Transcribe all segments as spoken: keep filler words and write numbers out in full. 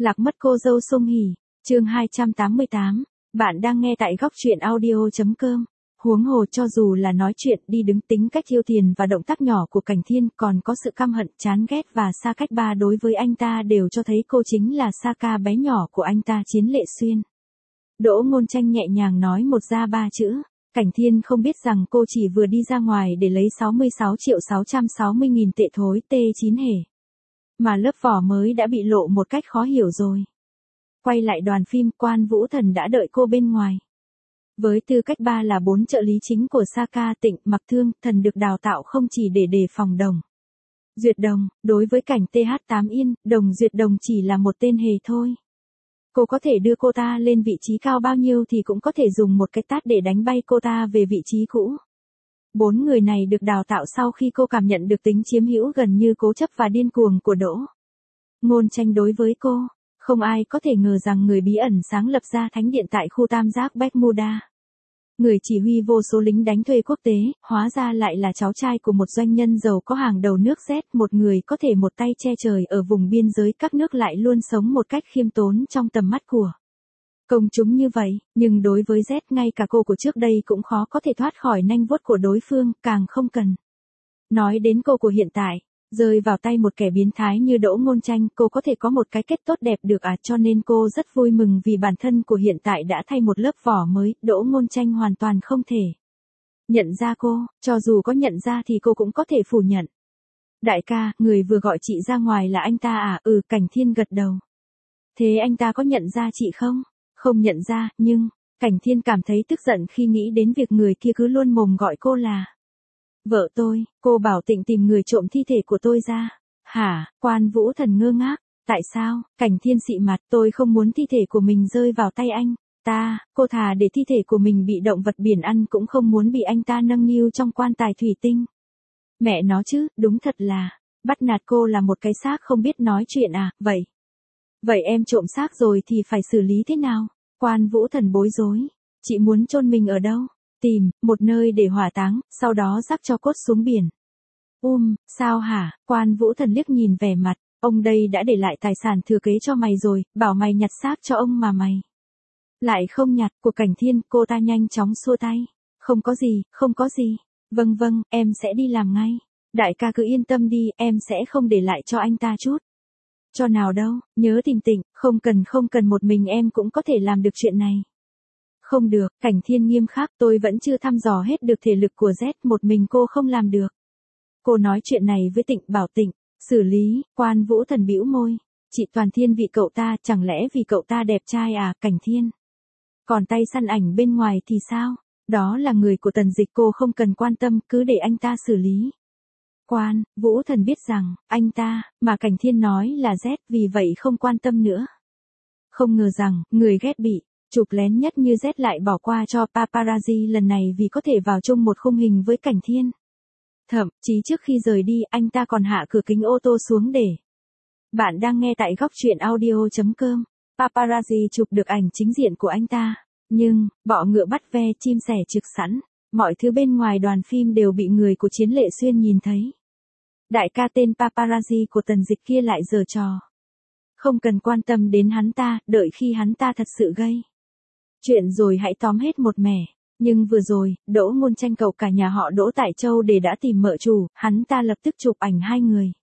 Lạc mất cô dâu Song Hỷ, chương hai trăm tám mươi tám. Bạn đang nghe tại góc truyện audio chấm com. Huống hồ cho dù là nói chuyện đi đứng tính cách yêu tiền và động tác nhỏ của Cảnh Thiên còn có sự căm hận chán ghét và xa cách ba đối với anh ta đều cho thấy cô chính là Saka bé nhỏ của anh ta Chiến Lệ Xuyên. Đỗ Ngôn Tranh nhẹ nhàng nói một ra ba chữ. Cảnh Thiên không biết rằng cô chỉ vừa đi ra ngoài để lấy sáu mươi sáu triệu sáu trăm sáu mươi nghìn tệ thối T chín hề. Mà lớp vỏ mới đã bị lộ một cách khó hiểu rồi. Quay lại đoàn phim, Quan Vũ Thần đã đợi cô bên ngoài. Với tư cách ba là bốn trợ lý chính của Saka, Tịnh, Mặc Thương, Thần được đào tạo không chỉ để đề phòng Đồng Duyệt Đồng, đối với cảnh T H tám Yên, Đồng Duyệt Đồng chỉ là một tên hề thôi. Cô có thể đưa cô ta lên vị trí cao bao nhiêu thì cũng có thể dùng một cái tát để đánh bay cô ta về vị trí cũ. Bốn người này được đào tạo sau khi cô cảm nhận được tính chiếm hữu gần như cố chấp và điên cuồng của Đỗ Ngôn Tranh đối với cô. Không ai có thể ngờ rằng người bí ẩn sáng lập ra thánh điện tại khu tam giác Bermuda, người chỉ huy vô số lính đánh thuê quốc tế, hóa ra lại là cháu trai của một doanh nhân giàu có hàng đầu nước Z, một người có thể một tay che trời ở vùng biên giới các nước lại luôn sống một cách khiêm tốn trong tầm mắt của công chúng như vậy, nhưng đối với Z ngay cả cô của trước đây cũng khó có thể thoát khỏi nanh vuốt của đối phương, càng không cần nói đến cô của hiện tại. Rơi vào tay một kẻ biến thái như Đỗ Ngôn Tranh, cô có thể có một cái kết tốt đẹp được à, cho nên cô rất vui mừng vì bản thân của hiện tại đã thay một lớp vỏ mới. Đỗ Ngôn Tranh hoàn toàn không thể nhận ra cô, cho dù có nhận ra thì cô cũng có thể phủ nhận. Đại ca, người vừa gọi chị ra ngoài là anh ta à? Ừ, Cảnh Thiên gật đầu. Thế anh ta có nhận ra chị không? Không nhận ra, nhưng Cảnh Thiên cảm thấy tức giận khi nghĩ đến việc người kia cứ luôn mồm gọi cô là vợ tôi. Cô bảo Tịnh tìm người trộm thi thể của tôi ra. Hả? Quan Vũ Thần ngơ ngác. Tại sao? Cảnh Thiên xị mặt. Tôi không muốn thi thể của mình rơi vào tay anh ta. Cô thà để thi thể của mình bị động vật biển ăn cũng không muốn bị anh ta nâng niu trong quan tài thủy tinh. Mẹ nó chứ, đúng thật là bắt nạt cô là một cái xác không biết nói chuyện à? Vậy Vậy em trộm xác rồi thì phải xử lý thế nào? Quan Vũ Thần bối rối. Chị muốn chôn mình ở đâu? Tìm một nơi để hỏa táng, sau đó rắc cho cốt xuống biển. Um, sao hả? Quan Vũ Thần liếc nhìn vẻ mặt. Ông đây đã để lại tài sản thừa kế cho mày rồi, bảo mày nhặt xác cho ông mà mày lại không nhặt. Của Cảnh Thiên, cô ta nhanh chóng xua tay. Không có gì, không có gì. Vâng vâng, em sẽ đi làm ngay. Đại ca cứ yên tâm đi, em sẽ không để lại cho anh ta chút cho nào đâu. Nhớ tìm Tịnh. Không cần không cần, một mình em cũng có thể làm được chuyện này. Không được, Cảnh Thiên nghiêm khắc, tôi vẫn chưa thăm dò hết được thể lực của Z, một mình cô không làm được. Cô nói chuyện này với Tịnh, bảo Tịnh xử lý. Quan Vũ Thần bĩu môi. Chị toàn thiên vị cậu ta, chẳng lẽ vì cậu ta đẹp trai à? Cảnh Thiên. Còn tay săn ảnh bên ngoài thì sao? Đó là người của Tần Dịch, cô không cần quan tâm, cứ để anh ta xử lý. Quan Vũ Thần biết rằng anh ta mà Cảnh Thiên nói là Z, vì vậy không quan tâm nữa. Không ngờ rằng người ghét bị chụp lén nhất như Z lại bỏ qua cho paparazzi lần này vì có thể vào chung một khung hình với Cảnh Thiên. Thậm chí trước khi rời đi, anh ta còn hạ cửa kính ô tô xuống để. Bạn đang nghe tại góc truyện audio chấm com. Paparazzi chụp được ảnh chính diện của anh ta, nhưng bọ ngựa bắt ve, chim sẻ trực sẵn, mọi thứ bên ngoài đoàn phim đều bị người của Chiến Lệ Xuyên nhìn thấy. Đại ca tên paparazzi của Tần Dịch kia lại giở trò. Không cần quan tâm đến hắn ta, đợi khi hắn ta thật sự gây chuyện rồi hãy tóm hết một mẻ. Nhưng vừa rồi, Đỗ Ngôn Tranh cậu cả nhà họ Đỗ tại Châu để đã tìm mợ chủ, hắn ta lập tức chụp ảnh hai người.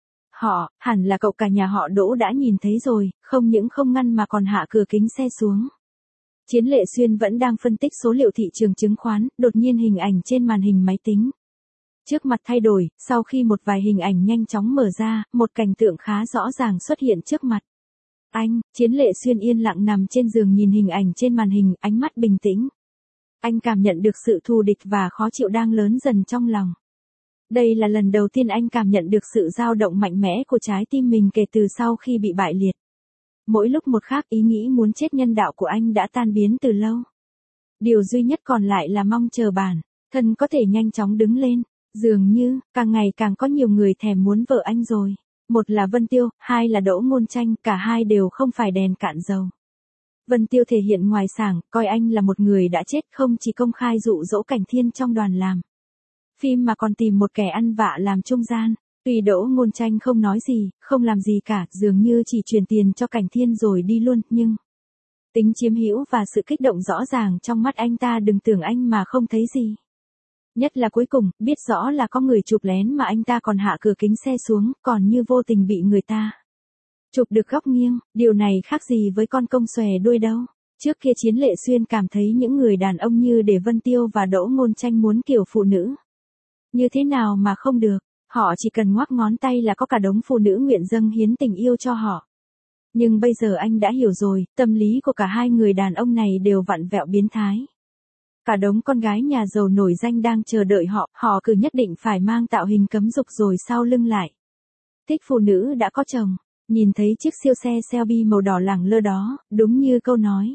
Họ, hẳn là cậu cả nhà họ Đỗ đã nhìn thấy rồi, không những không ngăn mà còn hạ cửa kính xe xuống. Chiến Lệ Xuyên vẫn đang phân tích số liệu thị trường chứng khoán, đột nhiên hình ảnh trên màn hình máy tính trước mặt thay đổi, sau khi một vài hình ảnh nhanh chóng mở ra, một cảnh tượng khá rõ ràng xuất hiện trước mặt anh. Chiến Lệ Xuyên yên lặng nằm trên giường nhìn hình ảnh trên màn hình, ánh mắt bình tĩnh. Anh cảm nhận được sự thù địch và khó chịu đang lớn dần trong lòng. Đây là lần đầu tiên anh cảm nhận được sự dao động mạnh mẽ của trái tim mình kể từ sau khi bị bại liệt. Mỗi lúc một khác, ý nghĩ muốn chết nhân đạo của anh đã tan biến từ lâu. Điều duy nhất còn lại là mong chờ bản thân có thể nhanh chóng đứng lên. Dường như, càng ngày càng có nhiều người thèm muốn vợ anh rồi. Một là Vân Tiêu, hai là Đỗ Ngôn Tranh, cả hai đều không phải đèn cạn dầu. Vân Tiêu thể hiện ngoài sảng, coi anh là một người đã chết, không chỉ công khai dụ dỗ Cảnh Thiên trong đoàn làm phim mà còn tìm một kẻ ăn vạ làm trung gian. Tuy Đỗ Ngôn Tranh không nói gì, không làm gì cả, dường như chỉ truyền tiền cho Cảnh Thiên rồi đi luôn, nhưng tính chiếm hữu và sự kích động rõ ràng trong mắt anh ta, đừng tưởng anh mà không thấy gì. Nhất là cuối cùng, biết rõ là có người chụp lén mà anh ta còn hạ cửa kính xe xuống, còn như vô tình bị người ta chụp được góc nghiêng, điều này khác gì với con công xòe đuôi đâu. Trước kia Chiến Lệ Xuyên cảm thấy những người đàn ông như Đề Vân Tiêu và Đỗ Ngôn Tranh muốn kiểu phụ nữ như thế nào mà không được, họ chỉ cần ngoắc ngón tay là có cả đống phụ nữ nguyện dâng hiến tình yêu cho họ. Nhưng bây giờ anh đã hiểu rồi, tâm lý của cả hai người đàn ông này đều vặn vẹo biến thái. Cả đống con gái nhà giàu nổi danh đang chờ đợi họ, họ cứ nhất định phải mang tạo hình cấm dục rồi sau lưng lại thích phụ nữ đã có chồng. Nhìn thấy chiếc siêu xe Shelby màu đỏ lẳng lơ đó, đúng như câu nói.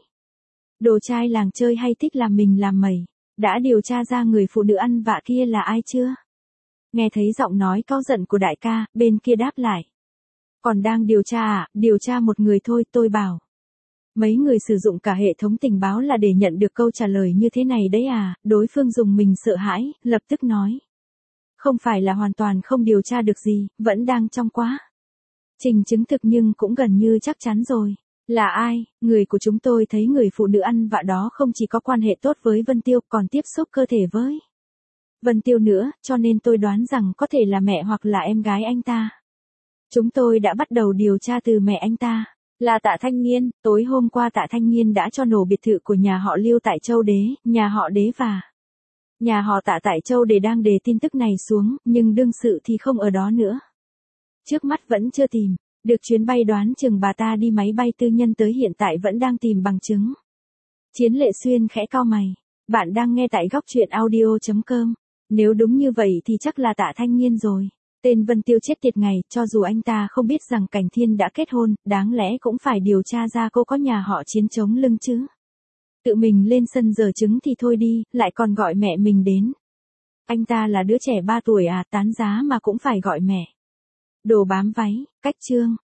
Đồ trai làng chơi hay thích làm mình làm mẩy. Đã điều tra ra người phụ nữ ăn vạ kia là ai chưa? Nghe thấy giọng nói cáu giận của đại ca, bên kia đáp lại. Còn đang điều tra à, điều tra một người thôi, tôi bảo. Mấy người sử dụng cả hệ thống tình báo là để nhận được câu trả lời như thế này đấy à, đối phương dùng mình sợ hãi, lập tức nói. Không phải là hoàn toàn không điều tra được gì, vẫn đang trong quá trình chứng thực nhưng cũng gần như chắc chắn rồi. Là ai? Người của chúng tôi thấy người phụ nữ ăn vạ đó không chỉ có quan hệ tốt với Vân Tiêu còn tiếp xúc cơ thể với Vân Tiêu nữa, cho nên tôi đoán rằng có thể là mẹ hoặc là em gái anh ta. Chúng tôi đã bắt đầu điều tra từ mẹ anh ta, là Tạ Thanh Nghiên. Tối hôm qua Tạ Thanh Nghiên đã cho nổ biệt thự của nhà họ Lưu tại Châu Đế, nhà họ Đế và nhà họ Tạ tại Châu Đế đang đề tin tức này xuống, nhưng đương sự thì không ở đó nữa. Trước mắt vẫn chưa tìm được chuyến bay, đoán chừng bà ta đi máy bay tư nhân tới, hiện tại vẫn đang tìm bằng chứng. Chiến Lệ Xuyên khẽ cau mày. Bạn đang nghe tại góc truyện audio chấm com. Nếu đúng như vậy thì chắc là Tạ Thanh Nghiên rồi. Tên Vân Tiêu chết tiệt ngày, cho dù anh ta không biết rằng Cảnh Thiên đã kết hôn, đáng lẽ cũng phải điều tra ra cô có nhà họ Chiến chống lưng chứ. Tự mình lên sân giở trứng thì thôi đi, lại còn gọi mẹ mình đến. Anh ta là đứa trẻ ba tuổi à, tán giá mà cũng phải gọi mẹ. Đồ bám váy, cách chương.